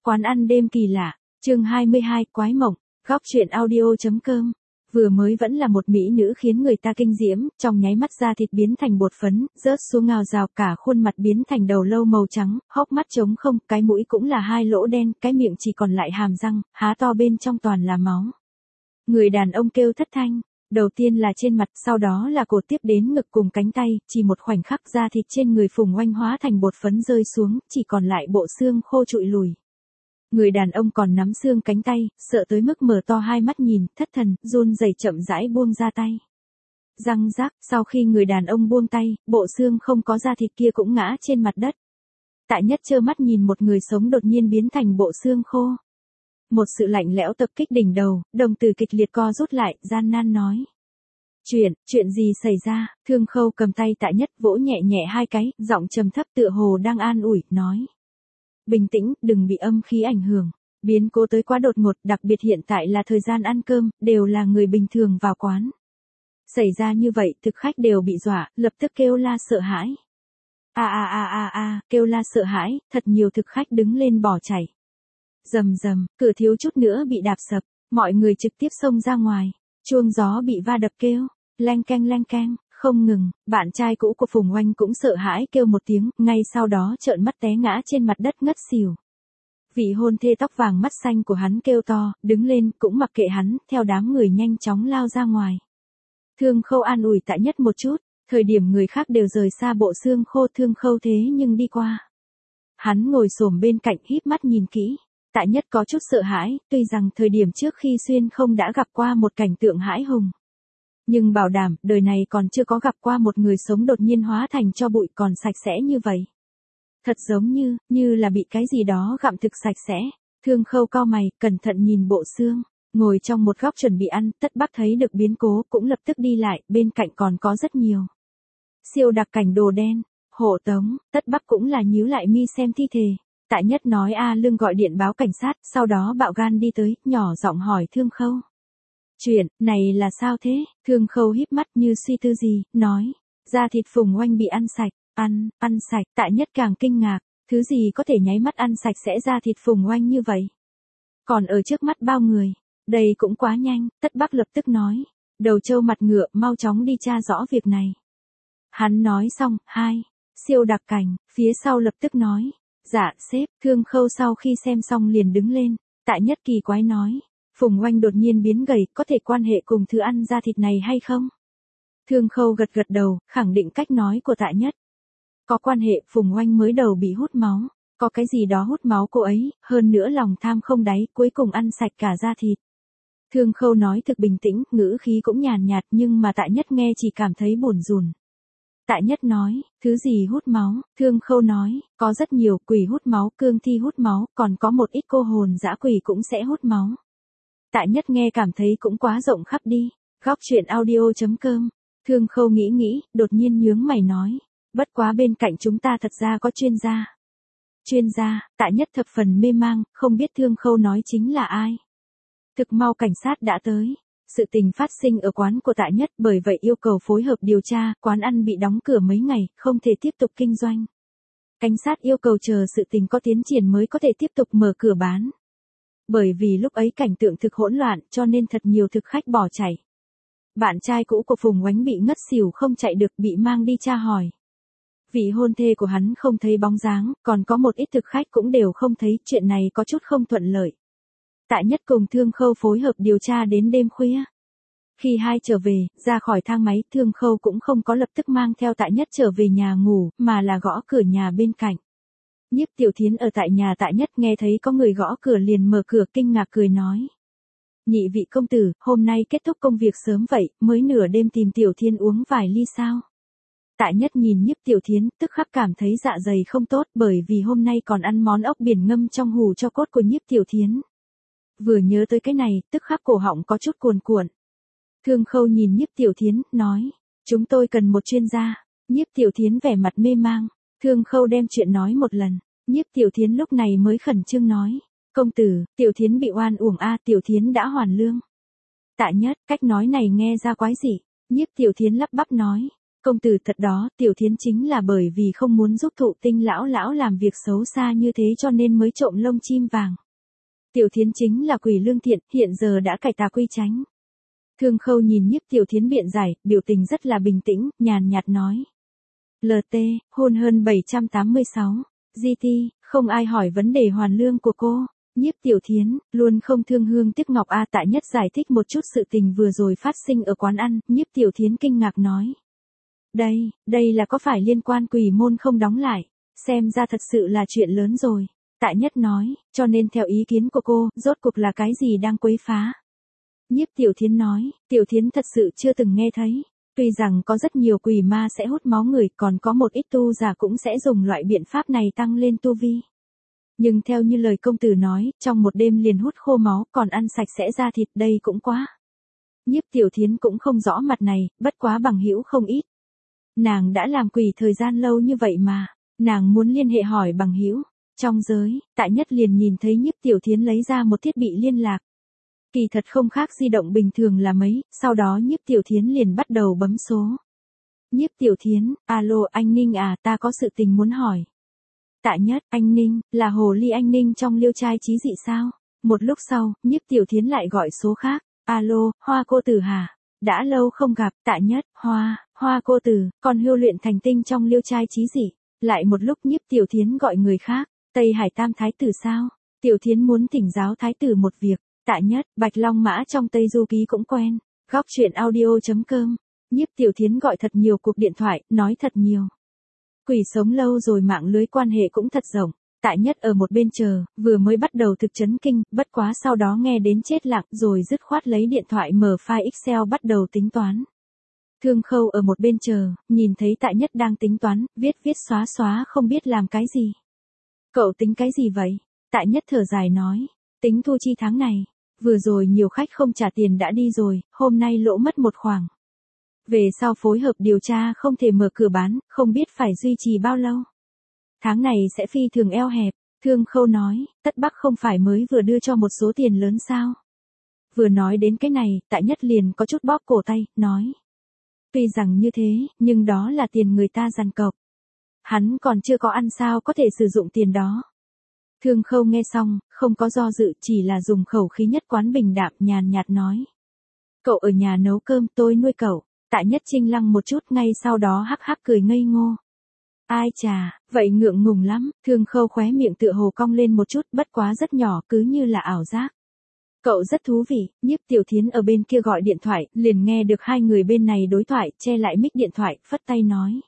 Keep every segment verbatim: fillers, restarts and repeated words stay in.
Quán ăn đêm kỳ lạ, chương hai mươi hai, quái mộng, góc truyện audio.com. Vừa mới vẫn là một mỹ nữ khiến người ta kinh diễm, trong nháy mắt da thịt biến thành bột phấn, rớt xuống ngào rào, cả khuôn mặt biến thành đầu lâu màu trắng, hốc mắt trống không, cái mũi cũng là hai lỗ đen, cái miệng chỉ còn lại hàm răng, há to bên trong toàn là máu. Người đàn ông kêu thất thanh, đầu tiên là trên mặt, sau đó là cổ, tiếp đến ngực cùng cánh tay, chỉ một khoảnh khắc da thịt trên người Phùng Oanh hóa thành bột phấn rơi xuống, chỉ còn lại bộ xương khô trụi lùi. Người đàn ông còn nắm xương cánh tay, sợ tới mức mở to hai mắt nhìn, thất thần, run rẩy chậm rãi buông ra tay. Răng rác, sau khi người đàn ông buông tay, bộ xương không có da thịt kia cũng ngã trên mặt đất. Tạ Nhất trơ mắt nhìn một người sống đột nhiên biến thành bộ xương khô. Một sự lạnh lẽo tập kích đỉnh đầu, đồng tử kịch liệt co rút lại, gian nan nói. Chuyện, chuyện gì xảy ra? Thương Khâu cầm tay Tạ Nhất vỗ nhẹ nhẹ hai cái, giọng trầm thấp tựa hồ đang an ủi, nói. Bình tĩnh, đừng bị âm khí ảnh hưởng. Biến cố tới quá đột ngột, đặc biệt hiện tại là thời gian ăn cơm, đều là người bình thường vào quán. Xảy ra như vậy, thực khách đều bị dọa, lập tức kêu la sợ hãi. A a a a a, kêu la sợ hãi, thật nhiều thực khách đứng lên bỏ chạy. Rầm rầm, cửa thiếu chút nữa bị đạp sập, mọi người trực tiếp xông ra ngoài, chuông gió bị va đập kêu, leng keng leng keng, không ngừng, bạn trai cũ của Phùng Oanh cũng sợ hãi kêu một tiếng, ngay sau đó trợn mắt té ngã trên mặt đất ngất xỉu. Vị hôn thê tóc vàng mắt xanh của hắn kêu to, đứng lên, cũng mặc kệ hắn, theo đám người nhanh chóng lao ra ngoài. Thương Khâu an ủi Tạ Nhất một chút, thời điểm người khác đều rời xa bộ xương khô, Thương Khâu thế nhưng đi qua. Hắn ngồi xổm bên cạnh híp mắt nhìn kỹ. Tạ Nhất có chút sợ hãi, tuy rằng thời điểm trước khi xuyên không đã gặp qua một cảnh tượng hãi hùng. Nhưng bảo đảm, đời này còn chưa có gặp qua một người sống đột nhiên hóa thành tro bụi còn sạch sẽ như vậy. Thật giống như, như là bị cái gì đó gặm thực sạch sẽ. Thương Khâu cau mày, cẩn thận nhìn bộ xương, ngồi trong một góc chuẩn bị ăn, Tất Bắc thấy được biến cố, cũng lập tức đi lại, bên cạnh còn có rất nhiều. Siêu đặc cảnh đồ đen, hộ tống, Tất Bắc cũng là nhíu lại mi xem thi thể. Tạ Nhất nói A Lương gọi điện báo cảnh sát, sau đó bạo gan đi tới, nhỏ giọng hỏi Thương Khâu. Chuyện, này là sao thế? Thương Khâu híp mắt như suy tư gì, nói. Da thịt Phùng Oanh bị ăn sạch, ăn, ăn sạch, Tạ Nhất càng kinh ngạc, thứ gì có thể nháy mắt ăn sạch sẽ da thịt Phùng Oanh như vậy? Còn ở trước mắt bao người, đây cũng quá nhanh, Tất Bắc lập tức nói. Đầu trâu mặt ngựa, mau chóng đi tra rõ việc này. Hắn nói xong, hai, siêu đặc cảnh, phía sau lập tức nói. Dạ, sếp, Thương Khâu sau khi xem xong liền đứng lên, Tạ Nhất kỳ quái nói, Phùng Oanh đột nhiên biến gầy, có thể quan hệ cùng thứ ăn da thịt này hay không? Thương Khâu gật gật đầu, khẳng định cách nói của Tạ Nhất. Có quan hệ, Phùng Oanh mới đầu bị hút máu, có cái gì đó hút máu cô ấy, hơn nữa lòng tham không đáy, cuối cùng ăn sạch cả da thịt. Thương Khâu nói thực bình tĩnh, ngữ khí cũng nhàn nhạt, nhưng mà Tạ Nhất nghe chỉ cảm thấy buồn rùn. Tạ Nhất nói, thứ gì hút máu? Thương Khâu nói, có rất nhiều, quỷ hút máu, cương thi hút máu, còn có một ít cô hồn dã quỷ cũng sẽ hút máu. Tạ Nhất nghe cảm thấy cũng quá rộng khắp đi. Góc truyện audio.com. Thương Khâu nghĩ nghĩ, đột nhiên nhướng mày nói, bất quá bên cạnh chúng ta thật ra có chuyên gia. Chuyên gia, Tạ Nhất thập phần mê mang, không biết Thương Khâu nói chính là ai. Thực mau cảnh sát đã tới. Sự tình phát sinh ở quán của Tạ Nhất, bởi vậy yêu cầu phối hợp điều tra, quán ăn bị đóng cửa mấy ngày, không thể tiếp tục kinh doanh. Cảnh sát yêu cầu chờ sự tình có tiến triển mới có thể tiếp tục mở cửa bán. Bởi vì lúc ấy cảnh tượng thực hỗn loạn, cho nên thật nhiều thực khách bỏ chạy. Bạn trai cũ của Phùng Oánh bị ngất xỉu không chạy được, bị mang đi tra hỏi. Vị hôn thê của hắn không thấy bóng dáng, còn có một ít thực khách cũng đều không thấy, chuyện này có chút không thuận lợi. Tạ Nhất cùng Thương Khâu phối hợp điều tra đến đêm khuya. Khi hai trở về, ra khỏi thang máy, Thương Khâu cũng không có lập tức mang theo Tạ Nhất trở về nhà ngủ, mà là gõ cửa nhà bên cạnh. Nhiếp Tiểu Thiến ở tại nhà Tạ Nhất nghe thấy có người gõ cửa liền mở cửa kinh ngạc cười nói. Nhị vị công tử, hôm nay kết thúc công việc sớm vậy, mới nửa đêm tìm Tiểu Thiến uống vài ly sao? Tạ Nhất nhìn Nhiếp Tiểu Thiến, tức khắc cảm thấy dạ dày không tốt, bởi vì hôm nay còn ăn món ốc biển ngâm trong hủ cho cốt của Nhiếp Tiểu Thiến. Vừa nhớ tới cái này, tức khắc cổ họng có chút cuồn cuộn. Thương Khâu nhìn Nhiếp Tiểu Thiến, nói, chúng tôi cần một chuyên gia. Nhiếp Tiểu Thiến vẻ mặt mê mang. Thương Khâu đem chuyện nói một lần. Nhiếp Tiểu Thiến lúc này mới khẩn trương nói, công tử, Tiểu Thiến bị oan uổng a, Tiểu Thiến đã hoàn lương. Tạ Nhất, cách nói này nghe ra quái dị. Nhiếp Tiểu Thiến lắp bắp nói, Công tử thật đó, Tiểu Thiến chính là bởi vì không muốn giúp Thụ Tinh lão lão làm việc xấu xa như thế cho nên mới trộm lông chim vàng. Tiểu Thiến chính là quỷ lương thiện, hiện giờ đã cải tà quy chánh. Thương Khâu nhìn Nhiếp Tiểu Thiến biện giải, biểu tình rất là bình tĩnh, nhàn nhạt nói. lờ tê, hôn hơn bảy trăm tám mươi sáu. giê tê, không ai hỏi vấn đề hoàn lương của cô. Nhiếp Tiểu Thiến, luôn không thương hương tiếc ngọc a. Tạ Nhất giải thích một chút sự tình vừa rồi phát sinh ở quán ăn, Nhiếp Tiểu Thiến kinh ngạc nói. Đây, đây là có phải liên quan quỷ môn không đóng lại, xem ra thật sự là chuyện lớn rồi. Tạ Nhất nói, cho nên theo ý kiến của cô, rốt cuộc là cái gì đang quấy phá. Nhiếp Tiểu Thiến nói, Tiểu Thiến thật sự chưa từng nghe thấy. Tuy rằng có rất nhiều quỷ ma sẽ hút máu người, còn có một ít tu giả cũng sẽ dùng loại biện pháp này tăng lên tu vi. Nhưng theo như lời công tử nói, trong một đêm liền hút khô máu, còn ăn sạch sẽ ra thịt, đây cũng quá. Nhiếp Tiểu Thiến cũng không rõ mặt này, bất quá bằng hữu không ít. Nàng đã làm quỷ thời gian lâu như vậy mà, nàng muốn liên hệ hỏi bằng hữu. Trong giới, Tạ Nhất liền nhìn thấy Nhiếp Tiểu Thiến lấy ra một thiết bị liên lạc. Kỳ thật không khác di động bình thường là mấy, sau đó Nhiếp Tiểu Thiến liền bắt đầu bấm số. Nhiếp Tiểu Thiến, alo anh Ninh à, ta có sự tình muốn hỏi. Tạ Nhất, anh Ninh, là hồ ly anh Ninh trong Liêu Trai Chí Dị sao? Một lúc sau, Nhiếp Tiểu Thiến lại gọi số khác. Alo, Hoa cô tử hả? Đã lâu không gặp. Tạ Nhất, Hoa, Hoa cô tử, còn hưu luyện thành tinh trong Liêu Trai Chí Dị. Lại một lúc Nhiếp Tiểu Thiến gọi người khác. Tây Hải Tam Thái tử sao? Tiểu Thiến muốn thỉnh giáo Thái tử một việc. Tạ Nhất, Bạch Long Mã trong Tây Du Ký cũng quen. Góc truyện audio.com. Nhiếp Tiểu Thiến gọi thật nhiều cuộc điện thoại, nói thật nhiều. Quỷ sống lâu rồi mạng lưới quan hệ cũng thật rộng. Tạ Nhất ở một bên chờ, vừa mới bắt đầu thực chấn kinh, bất quá sau đó nghe đến chết lặng rồi dứt khoát lấy điện thoại mở file Excel bắt đầu tính toán. Thương Khâu ở một bên chờ, nhìn thấy Tạ Nhất đang tính toán, viết viết xóa xóa không biết làm cái gì. Cậu tính cái gì vậy? Tạ Nhất thở dài nói, tính thu chi tháng này. Vừa rồi nhiều khách không trả tiền đã đi rồi, hôm nay lỗ mất một khoản. Về sau phối hợp điều tra không thể mở cửa bán, không biết phải duy trì bao lâu. Tháng này sẽ phi thường eo hẹp, Thương Khâu nói, Tất Bắc không phải mới vừa đưa cho một số tiền lớn sao. Vừa nói đến cái này, Tạ Nhất liền có chút bóp cổ tay, nói. Tuy rằng như thế, nhưng đó là tiền người ta dằn cọc. Hắn còn chưa có ăn sao có thể sử dụng tiền đó. Thương Khâu nghe xong, không có do dự, chỉ là dùng khẩu khí nhất quán bình đạm nhàn nhạt nói. Cậu ở nhà nấu cơm, tôi nuôi cậu. Tạ Nhất chinh lăng một chút, ngay sau đó hắc hắc cười ngây ngô. Ai chà, vậy ngượng ngùng lắm. Thương Khâu khóe miệng tựa hồ cong lên một chút, bất quá rất nhỏ, cứ như là ảo giác. Cậu rất thú vị. Nhiếp Tiểu Thiến ở bên kia gọi điện thoại, liền nghe được hai người bên này đối thoại, che lại mic điện thoại, phất tay nói.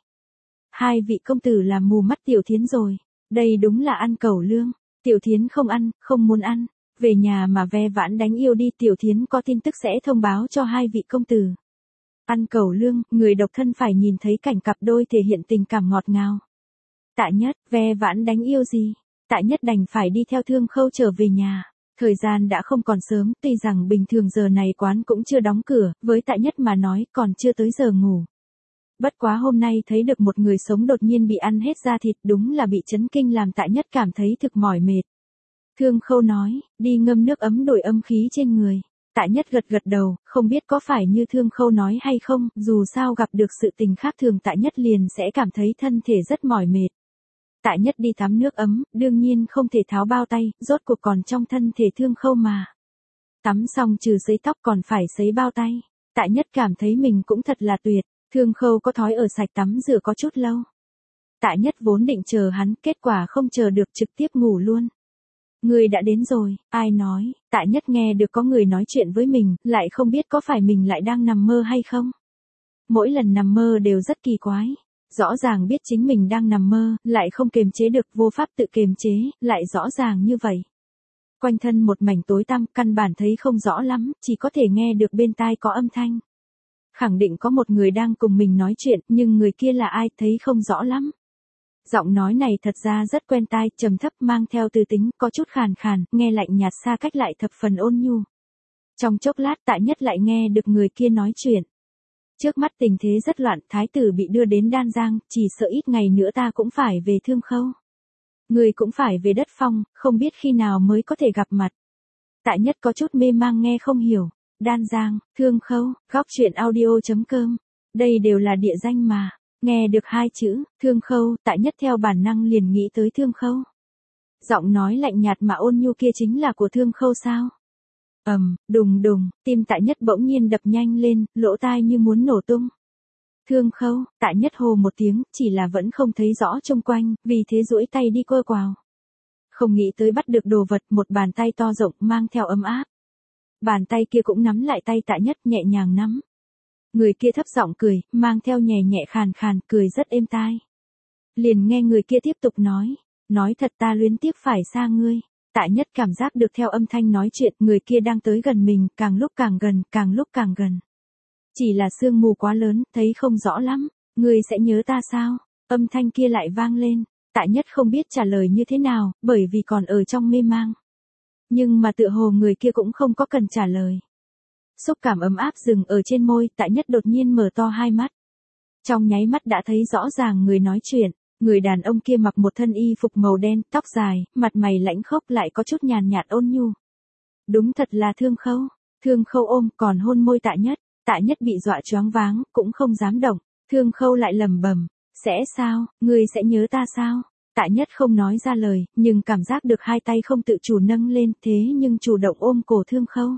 Hai vị công tử làm mù mắt Tiểu Thiến rồi. Đây đúng là ăn cẩu lương. Tiểu Thiến không ăn, không muốn ăn. Về nhà mà ve vãn đánh yêu đi. Tiểu Thiến có tin tức sẽ thông báo cho hai vị công tử. Ăn cẩu lương, người độc thân phải nhìn thấy cảnh cặp đôi thể hiện tình cảm ngọt ngào. Tạ Nhất, ve vãn đánh yêu gì? Tạ Nhất đành phải đi theo Thương Khâu trở về nhà. Thời gian đã không còn sớm, tuy rằng bình thường giờ này quán cũng chưa đóng cửa, với Tạ Nhất mà nói còn chưa tới giờ ngủ. Bất quá hôm nay thấy được một người sống đột nhiên bị ăn hết da thịt, đúng là bị chấn kinh làm Tạ Nhất cảm thấy thực mỏi mệt. Thương Khâu nói, đi ngâm nước ấm đổi âm khí trên người. Tạ Nhất gật gật đầu, không biết có phải như Thương Khâu nói hay không, dù sao gặp được sự tình khác thường Tạ Nhất liền sẽ cảm thấy thân thể rất mỏi mệt. Tạ Nhất đi tắm nước ấm, đương nhiên không thể tháo bao tay, rốt cuộc còn trong thân thể Thương Khâu mà. Tắm xong trừ sấy tóc còn phải sấy bao tay. Tạ Nhất cảm thấy mình cũng thật là tuyệt. Thương Khâu có thói ở sạch tắm rửa có chút lâu. Tạ Nhất vốn định chờ hắn, kết quả không chờ được trực tiếp ngủ luôn. Người đã đến rồi, ai nói? Tạ Nhất nghe được có người nói chuyện với mình, lại không biết có phải mình lại đang nằm mơ hay không. Mỗi lần nằm mơ đều rất kỳ quái. Rõ ràng biết chính mình đang nằm mơ, lại không kiềm chế được, vô pháp tự kiềm chế, lại rõ ràng như vậy. Quanh thân một mảnh tối tăm, căn bản thấy không rõ lắm, chỉ có thể nghe được bên tai có âm thanh. Khẳng định có một người đang cùng mình nói chuyện, nhưng người kia là ai thấy không rõ lắm. Giọng nói này thật ra rất quen tai, trầm thấp mang theo tư tính, có chút khàn khàn, nghe lạnh nhạt xa cách lại thập phần ôn nhu. Trong chốc lát Tạ Nhất lại nghe được người kia nói chuyện. Trước mắt tình thế rất loạn, thái tử bị đưa đến Đan Giang, chỉ sợ ít ngày nữa ta cũng phải về Thương Khâu. Người cũng phải về đất phong, không biết khi nào mới có thể gặp mặt. Tạ Nhất có chút mê mang nghe không hiểu. Đan Giang, Thương Khâu, góc truyện audio chấm com Đây đều là địa danh mà. Nghe được hai chữ, Thương Khâu, Tại Nhất theo bản năng liền nghĩ tới Thương Khâu. Giọng nói lạnh nhạt mà ôn nhu kia chính là của Thương Khâu sao? Ầm, đùng đùng, tim Tại Nhất bỗng nhiên đập nhanh lên, lỗ tai như muốn nổ tung. Thương Khâu, Tại Nhất hô một tiếng, chỉ là vẫn không thấy rõ xung quanh, vì thế duỗi tay đi quơ quào. Không nghĩ tới bắt được đồ vật, một bàn tay to rộng mang theo ấm áp. Bàn tay kia cũng nắm lại tay Tại Nhất, nhẹ nhàng nắm. Người kia thấp giọng cười, mang theo nhẹ nhẹ khàn khàn, cười rất êm tai. Liền nghe người kia tiếp tục nói, nói thật ta luyến tiếc phải xa ngươi. Tại Nhất cảm giác được theo âm thanh nói chuyện, người kia đang tới gần mình, càng lúc càng gần, càng lúc càng gần. Chỉ là sương mù quá lớn, thấy không rõ lắm, ngươi sẽ nhớ ta sao? Âm thanh kia lại vang lên, Tại Nhất không biết trả lời như thế nào, bởi vì còn ở trong mê mang. Nhưng mà tựa hồ người kia cũng không có cần trả lời. Xúc cảm ấm áp dừng ở trên môi, Tại Nhất đột nhiên mở to hai mắt. Trong nháy mắt đã thấy rõ ràng người nói chuyện, người đàn ông kia mặc một thân y phục màu đen, tóc dài, mặt mày lãnh khốc lại có chút nhàn nhạt ôn nhu. Đúng thật là Thương Khâu. Thương Khâu ôm còn hôn môi Tại Nhất, Tại Nhất bị dọa choáng váng, cũng không dám động. Thương Khâu lại lẩm bẩm, sẽ sao, ngươi sẽ nhớ ta sao? Tại Nhất không nói ra lời, nhưng cảm giác được hai tay không tự chủ nâng lên, thế nhưng chủ động ôm cổ Thương Khâu.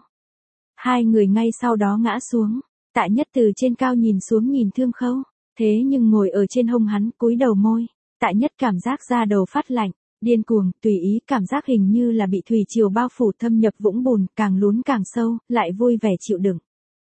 Hai người ngay sau đó ngã xuống. Tại Nhất từ trên cao nhìn xuống nhìn Thương Khâu, thế nhưng ngồi ở trên hông hắn, cúi đầu môi. Tại Nhất cảm giác da đầu phát lạnh, điên cuồng, tùy ý, cảm giác hình như là bị thủy triều bao phủ thâm nhập vũng bùn, càng lún càng sâu, lại vui vẻ chịu đựng.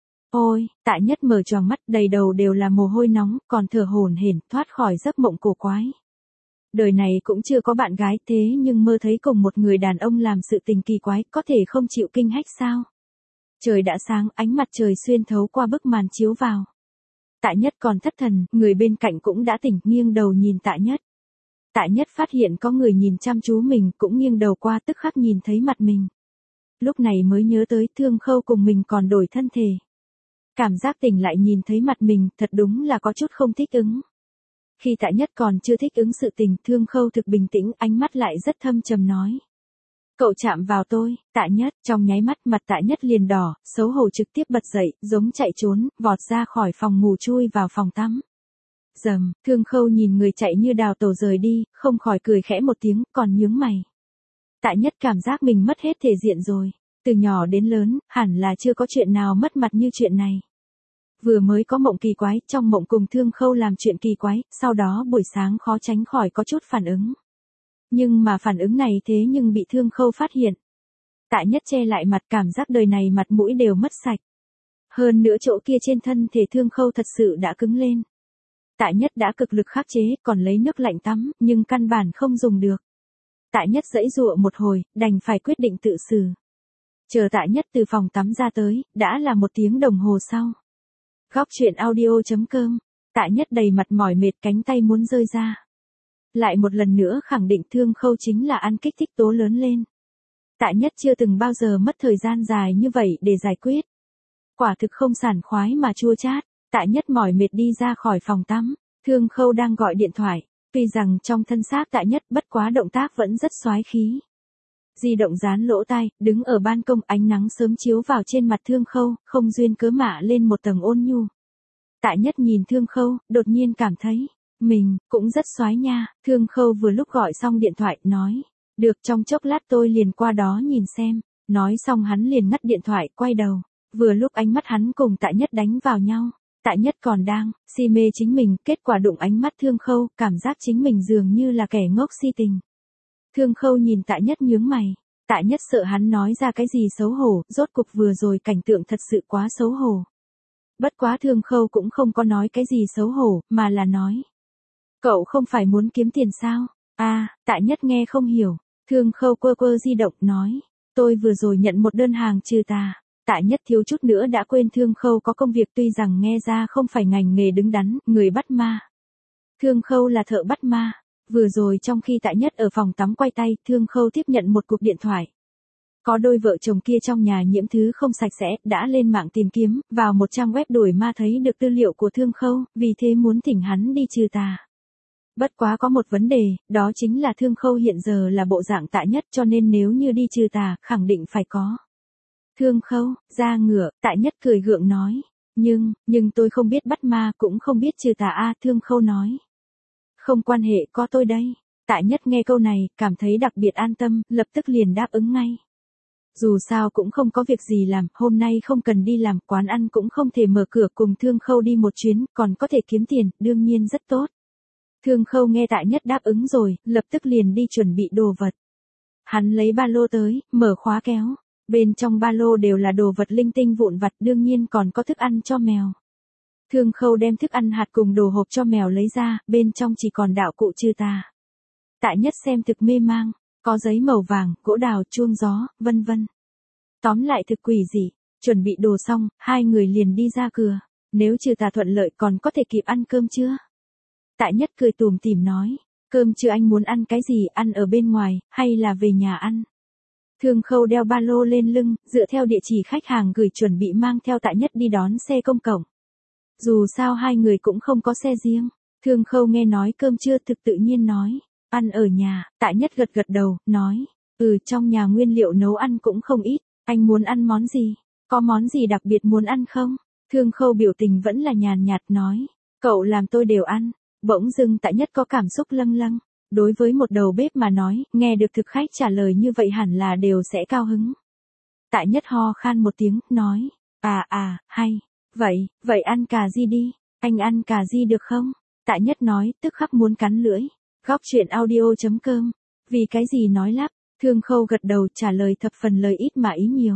Ôi, Tại Nhất mở choàng mắt, đầy đầu đều là mồ hôi nóng, còn thở hổn hển, thoát khỏi giấc mộng cổ quái. Đời này cũng chưa có bạn gái, thế nhưng mơ thấy cùng một người đàn ông làm sự tình kỳ quái, có thể không chịu kinh hách sao? Trời đã sáng, ánh mặt trời xuyên thấu qua bức màn chiếu vào. Tại Nhất còn thất thần, người bên cạnh cũng đã tỉnh, nghiêng đầu nhìn Tại Nhất. Tại Nhất phát hiện có người nhìn chăm chú mình, cũng nghiêng đầu qua, tức khắc nhìn thấy mặt mình. Lúc này mới nhớ tới Thương Khâu cùng mình còn đổi thân thể. Cảm giác tỉnh lại nhìn thấy mặt mình, thật đúng là có chút không thích ứng. Khi Tại Nhất còn chưa thích ứng sự tình, Thương Khâu thực bình tĩnh, ánh mắt lại rất thâm trầm nói. Cậu chạm vào tôi. Tại Nhất, trong nháy mắt mặt Tại Nhất liền đỏ, xấu hổ trực tiếp bật dậy, giống chạy trốn, vọt ra khỏi phòng ngủ chui vào phòng tắm. Dầm, Thương Khâu nhìn người chạy như đào tẩu rời đi, không khỏi cười khẽ một tiếng, còn nhướng mày. Tại Nhất cảm giác mình mất hết thể diện rồi. Từ nhỏ đến lớn, hẳn là chưa có chuyện nào mất mặt như chuyện này. Vừa mới có mộng kỳ quái, trong mộng cùng Thương Khâu làm chuyện kỳ quái, sau đó buổi sáng khó tránh khỏi có chút phản ứng. Nhưng mà phản ứng này thế nhưng bị Thương Khâu phát hiện. Tại Nhất che lại mặt, cảm giác đời này mặt mũi đều mất sạch. Hơn nữa chỗ kia trên thân thể Thương Khâu thật sự đã cứng lên. Tại Nhất đã cực lực khắc chế, còn lấy nước lạnh tắm, nhưng căn bản không dùng được. Tại Nhất giãy giụa một hồi, đành phải quyết định tự xử. Chờ Tại Nhất từ phòng tắm ra tới, đã là một tiếng đồng hồ sau. Góc truyện audio chấm com. Tại Nhất đầy mặt mỏi mệt, cánh tay muốn rơi ra. Lại một lần nữa khẳng định Thương Khâu chính là ăn kích thích tố lớn lên. Tại Nhất chưa từng bao giờ mất thời gian dài như vậy để giải quyết. Quả thực không sảng khoái mà chua chát. Tại Nhất mỏi mệt đi ra khỏi phòng tắm. Thương Khâu đang gọi điện thoại. Tuy rằng trong thân xác Tại Nhất bất quá động tác vẫn rất xoái khí. Di động dán lỗ tai, đứng ở ban công, ánh nắng sớm chiếu vào trên mặt Thương Khâu, không duyên cớ mạ lên một tầng ôn nhu. Tại Nhất nhìn Thương Khâu, đột nhiên cảm thấy, mình, cũng rất xoái nha. Thương Khâu vừa lúc gọi xong điện thoại, nói, được, trong chốc lát tôi liền qua đó nhìn xem. Nói xong hắn liền ngắt điện thoại, quay đầu. Vừa lúc ánh mắt hắn cùng Tại Nhất đánh vào nhau. Tại Nhất còn đang, si mê chính mình, kết quả đụng ánh mắt Thương Khâu, cảm giác chính mình dường như là kẻ ngốc si tình. Thương Khâu nhìn Tại Nhất nhướng mày. Tại Nhất sợ hắn nói ra cái gì xấu hổ, rốt cục vừa rồi cảnh tượng thật sự quá xấu hổ. Bất quá Thương Khâu cũng không có nói cái gì xấu hổ, mà là nói. Cậu không phải muốn kiếm tiền sao? À, Tại Nhất nghe không hiểu. Thương Khâu quơ quơ di động, nói. Tôi vừa rồi nhận một đơn hàng trừ tà. Tại Nhất thiếu chút nữa đã quên Thương Khâu có công việc, tuy rằng nghe ra không phải ngành nghề đứng đắn, người bắt ma. Thương Khâu là thợ bắt ma. Vừa rồi trong khi Tại Nhất ở phòng tắm quay tay, Thương Khâu tiếp nhận một cuộc điện thoại. Có đôi vợ chồng kia trong nhà nhiễm thứ không sạch sẽ, đã lên mạng tìm kiếm, vào một trang web đuổi ma thấy được tư liệu của Thương Khâu, vì thế muốn thỉnh hắn đi trừ tà. Bất quá có một vấn đề, đó chính là Thương Khâu hiện giờ là bộ dạng Tại Nhất, cho nên nếu như đi trừ tà, khẳng định phải có. Thương Khâu, ra ngựa, Tại Nhất cười gượng nói. Nhưng, nhưng tôi không biết bắt ma cũng không biết trừ tà a, Thương Khâu nói. Không quan hệ, có tôi đây. Tạ Nhất nghe câu này, cảm thấy đặc biệt an tâm, lập tức liền đáp ứng ngay. Dù sao cũng không có việc gì làm, hôm nay không cần đi làm, quán ăn cũng không thể mở cửa, cùng Thương Khâu đi một chuyến, còn có thể kiếm tiền, đương nhiên rất tốt. Thương Khâu nghe Tạ Nhất đáp ứng rồi, lập tức liền đi chuẩn bị đồ vật. Hắn lấy ba lô tới, mở khóa kéo. Bên trong ba lô đều là đồ vật linh tinh vụn vặt, đương nhiên còn có thức ăn cho mèo. Thương Khâu đem thức ăn hạt cùng đồ hộp cho mèo lấy ra, bên trong chỉ còn đạo cụ trừ tà. Tạ Nhất xem thực mê mang, có giấy màu vàng, gỗ đào, chuông gió, vân vân. Tóm lại thực quỷ dị, chuẩn bị đồ xong, hai người liền đi ra cửa. Nếu trừ tà thuận lợi còn có thể kịp ăn cơm chưa? Tạ Nhất cười tủm tỉm nói, cơm chưa anh muốn ăn cái gì, ăn ở bên ngoài, hay là về nhà ăn? Thương Khâu đeo ba lô lên lưng, dựa theo địa chỉ khách hàng gửi chuẩn bị mang theo Tạ Nhất đi đón xe công cộng. Dù sao hai người cũng không có xe riêng. Thương Khâu nghe nói cơm trưa thực tự nhiên nói, ăn ở nhà. Tạ Nhất gật gật đầu, nói, ừ, trong nhà nguyên liệu nấu ăn cũng không ít, anh muốn ăn món gì? Có món gì đặc biệt muốn ăn không? Thương Khâu biểu tình vẫn là nhàn nhạt nói, cậu làm tôi đều ăn. Bỗng dưng Tạ Nhất có cảm xúc lâng lâng. Đối với một đầu bếp mà nói, nghe được thực khách trả lời như vậy hẳn là đều sẽ cao hứng. Tạ Nhất ho khan một tiếng, nói, à à, hay, vậy, vậy ăn cà ri đi, anh ăn cà ri được không? Tạ Nhất nói, tức khắc muốn cắn lưỡi. Góc truyện audio chấm com, vì cái gì nói lắp, Thương Khâu gật đầu trả lời thập phần lời ít mà ý nhiều.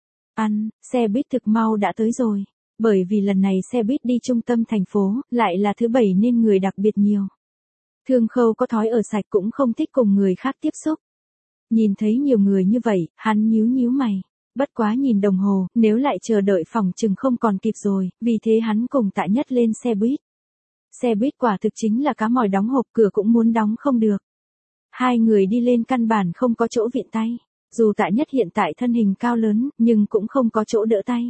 Ăn, xe buýt thực mau đã tới rồi, bởi vì lần này xe buýt đi trung tâm thành phố, lại là thứ bảy nên người đặc biệt nhiều. Thương Khâu có thói ở sạch cũng không thích cùng người khác tiếp xúc. Nhìn thấy nhiều người như vậy, hắn nhíu nhíu mày. Bất quá nhìn đồng hồ, nếu lại chờ đợi phòng chừng không còn kịp rồi, vì thế hắn cùng Tạ Nhất lên xe buýt. Xe buýt quả thực chính là cá mòi đóng hộp, cửa cũng muốn đóng không được. Hai người đi lên căn bản không có chỗ viện tay. Dù Tạ Nhất hiện tại thân hình cao lớn, nhưng cũng không có chỗ đỡ tay.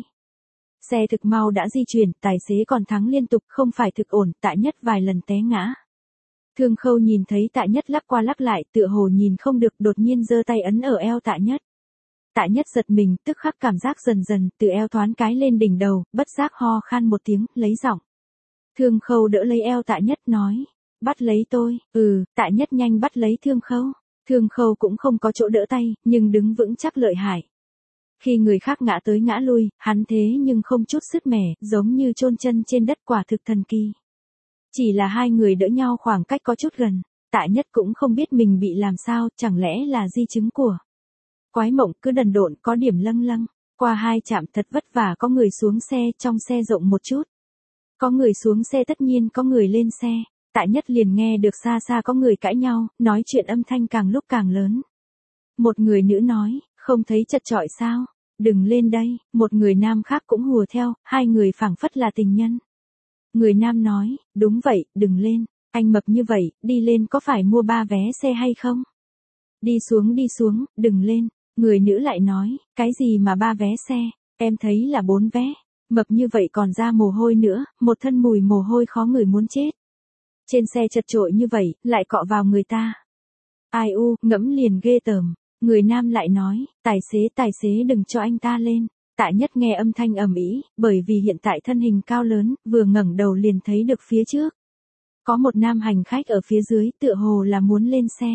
Xe thực mau đã di chuyển, tài xế còn thắng liên tục, không phải thực ổn, Tạ Nhất vài lần té ngã. Thương Khâu nhìn thấy Tạ Nhất lắc qua lắc lại, tựa hồ nhìn không được, đột nhiên giơ tay ấn ở eo Tạ Nhất. Tạ Nhất giật mình, tức khắc cảm giác dần dần, từ eo thoáng cái lên đỉnh đầu, bất giác ho khan một tiếng, lấy giọng. Thương Khâu đỡ lấy eo Tạ Nhất nói, bắt lấy tôi, ừ, Tạ Nhất nhanh bắt lấy Thương Khâu. Thương Khâu cũng không có chỗ đỡ tay, nhưng đứng vững chắc lợi hại. Khi người khác ngã tới ngã lui, hắn thế nhưng không chút sứt mẻ, giống như chôn chân trên đất, quả thực thần kỳ. Chỉ là hai người đỡ nhau khoảng cách có chút gần, Tạ Nhất cũng không biết mình bị làm sao, chẳng lẽ là di chứng của quái mộng, cứ đần độn, có điểm lâng lâng. Qua hai trạm thật vất vả có người xuống xe, trong xe rộng một chút. Có người xuống xe tất nhiên có người lên xe, Tạ Nhất liền nghe được xa xa có người cãi nhau, nói chuyện âm thanh càng lúc càng lớn. Một người nữ nói, không thấy chật chội sao, đừng lên đây, một người nam khác cũng hùa theo, hai người phảng phất là tình nhân. Người nam nói, đúng vậy, đừng lên, anh mập như vậy, đi lên có phải mua ba vé xe hay không? Đi xuống đi xuống, đừng lên. Người nữ lại nói, cái gì mà ba vé xe, em thấy là bốn vé, mập như vậy còn ra mồ hôi nữa, một thân mùi mồ hôi khó ngửi muốn chết. Trên xe chật chội như vậy, lại cọ vào người ta. Ai u, ngẫm liền ghê tởm. Người nam lại nói, tài xế tài xế đừng cho anh ta lên. Tạ Nhất nghe âm thanh ầm ĩ, bởi vì hiện tại thân hình cao lớn, vừa ngẩng đầu liền thấy được phía trước. Có một nam hành khách ở phía dưới, tựa hồ là muốn lên xe.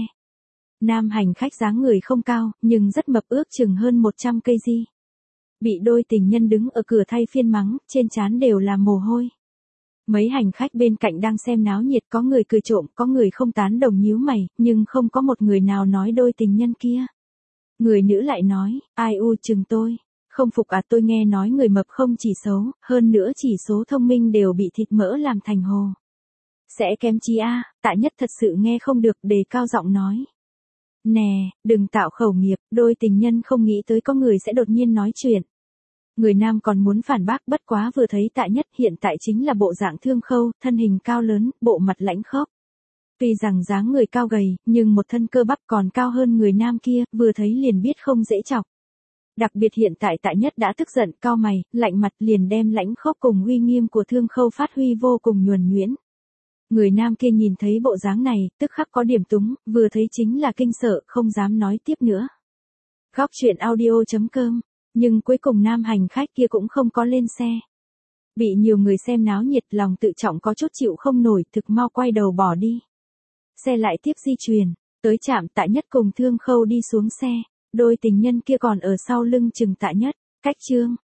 Nam hành khách dáng người không cao, nhưng rất mập, ước chừng hơn một trăm cây gi. Bị đôi tình nhân đứng ở cửa thay phiên mắng, trên trán đều là mồ hôi. Mấy hành khách bên cạnh đang xem náo nhiệt, có người cười trộm, có người không tán đồng nhíu mày, nhưng không có một người nào nói đôi tình nhân kia. Người nữ lại nói, ai u chừng tôi, không phục à, tôi nghe nói người mập không chỉ xấu, hơn nữa chỉ số thông minh đều bị thịt mỡ làm thành hồ. Sẽ kém chi a? Tạ Nhất thật sự nghe không được, đề cao giọng nói. Nè, đừng tạo khẩu nghiệp, đôi tình nhân không nghĩ tới có người sẽ đột nhiên nói chuyện. Người nam còn muốn phản bác, bất quá vừa thấy Tạ Nhất hiện tại chính là bộ dạng Thương Khâu, thân hình cao lớn, bộ mặt lãnh khốc. Tuy rằng dáng người cao gầy, nhưng một thân cơ bắp còn cao hơn người nam kia, vừa thấy liền biết không dễ chọc. Đặc biệt hiện tại Tạ Nhất đã tức giận, cau mày, lạnh mặt, liền đem lãnh khốc cùng uy nghiêm của Thương Khâu phát huy vô cùng nhuần nhuyễn. Người nam kia nhìn thấy bộ dáng này, tức khắc có điểm túng, vừa thấy chính là kinh sợ, không dám nói tiếp nữa. Góc truyện audio chấm com, nhưng cuối cùng nam hành khách kia cũng không có lên xe. Bị nhiều người xem náo nhiệt, lòng tự trọng có chút chịu không nổi, thực mau quay đầu bỏ đi. Xe lại tiếp di chuyển, tới trạm Tạ Nhất cùng Thương Khâu đi xuống xe, đôi tình nhân kia còn ở sau lưng chừng Tạ Nhất, cách Trương